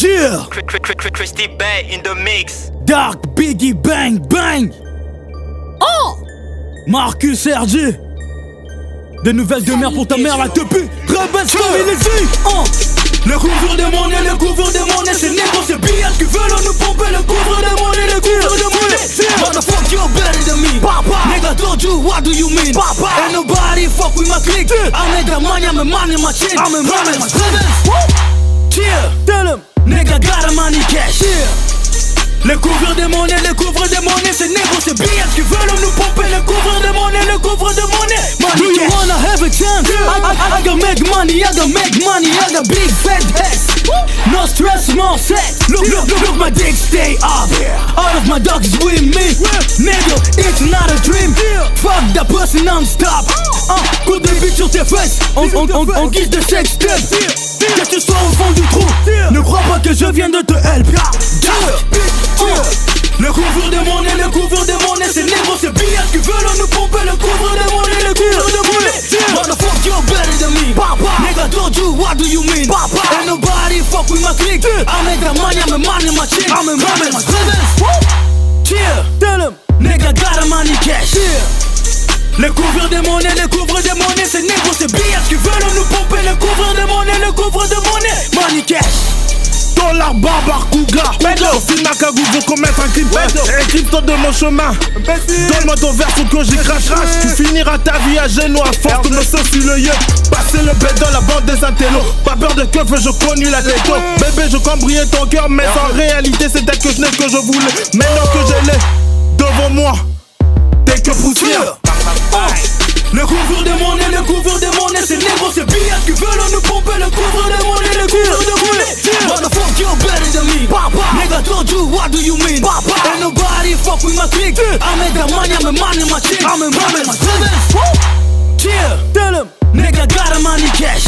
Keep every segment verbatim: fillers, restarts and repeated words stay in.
Yeah. Christy Bay in the mix. Dark Biggie Bang Bang. Oh. Marcus R G. Des nouvelles de merde pour ta mère la tepu. Rebelle Story les filles. Oh. Le couvre de monnaie, le couvre de monnaie, c'est négro, c'est billard qui veulent nous pomper. Le couvre de monnaie, le couvre de monnaie. Motherfuck, you're better than me. Papa, nigga told you, what do you mean? Papa, ain't nobody fuck with my clique. I made the money, I'm a money machine. I'm a money machine. Cheer, tell him, nigga got a money cash. Yeah. Le couvre de monnaie, le couvre de monnaie, c'est négro, c'est billard qui veulent nous pomper. Le couvre de monnaie, le couvre de monnaie. Money do you cash. Wanna have a chance? I, I, I gotta make money, I gotta make money, I got big fat ass. No stress, small sex. Look, look, look, look, my dick stay up. All of my dogs is with me. Nigga, it's not a dream. Fuck that pussy non-stop. Uh, coup de bitch sur tes fesses. On, on, on, on guise de sex tape. Que tu sois au fond du trou. Ne crois pas que je viens de te help. Le couvre de monnaie, le couvre de monnaie, c'est négro, c'est billard qui veulent nous pomper. Le couvre de monnaie, le couvre de monnaie. Motherfuck, you're better than me. Papa, nigga told you, what do you mean? Papa, ain't nobody fuck with my clique. I make the money, I'm a money machine. I'm a money machine. Cheer, tell him, nigga got a money cash. Le couvre de monnaie, le couvre de monnaie, c'est négro, c'est billard qui veulent nous pomper. Le couvre de monnaie, le couvre de monnaie. Money cash. Dollar barbar cougar. Au film à Kagou veut commettre un crime. Un crime de mon chemin. Donne-moi ton verre pour que j'y crache. Tu finiras ta vie à genoux à force de me saucer sur le yeux. Passer le bête dans la bande des intellos. Pas peur de keuf, je connu la tête. Bébé, je cambriais ton cœur, mais en réalité c'était que je n'ai que je voulais. Maintenant que je l'ai devant moi, t'es que poussière. Le couvre de monnaie, le couvre de monnaie, c'est négro, c'est billard qui veulent nous pomper. Le couvre de monnaie, le couvre de monnaie. Motherfuck, you're better than me. Papa, nigga told you, what do you mean? Papa, ain't nobody fuck with my clique. I made the money, I'm a money machine. I'm a money machine. Cheer, tell him, nigga got a money cash.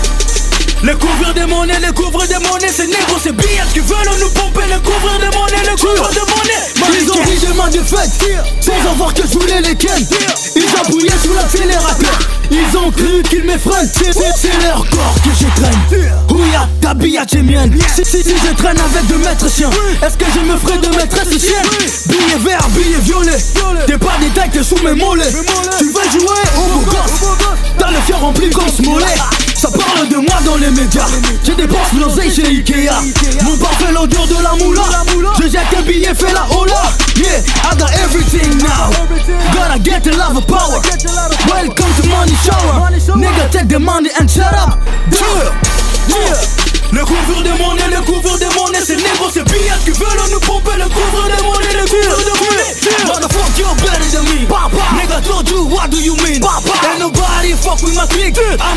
Le couvre de monnaie, le couvre de monnaie, c'est négro, c'est billard qui veulent nous pomper. Le couvre de monnaie, le couvre de monnaie. Ils ont pris des mains de fête, sans avoir que je voulais les ken. Ils appouillaient sous l'accélérateur. Ils ont cru qu'ils m'effraient. C'est leur corps que je traîne. Ouya, ta billade est mienne. Si, si, si je traîne avec deux maîtres chiens, est-ce que je me ferai de maîtresse chienne? Billet vert, billet violet. T'es pas des têtes sous mes mollets. Tu veux jouer au beau gosse? T'as le fier rempli comme Smollett. Ça parle de moi dans les médias. J'ai dépense l'oseille chez Ikea. Mon bar fait l'odeur de la moula. Je jette un billet, fais la hola. Yeah, I got everything now. Gotta get a lot of power. Welcome to money shower. Nigga take the money and shut up. Yeah, yeah. Le couvre de monnaie, le couvre de monnaie, c'est négro, c'est billard qui veulent nous pomper. Le couvre de monnaie, le couvre de monnaie. Motherfuck, you're better than me. Papa, nigga told you, what do you mean? Papa, ain't nobody fuck with my clique. I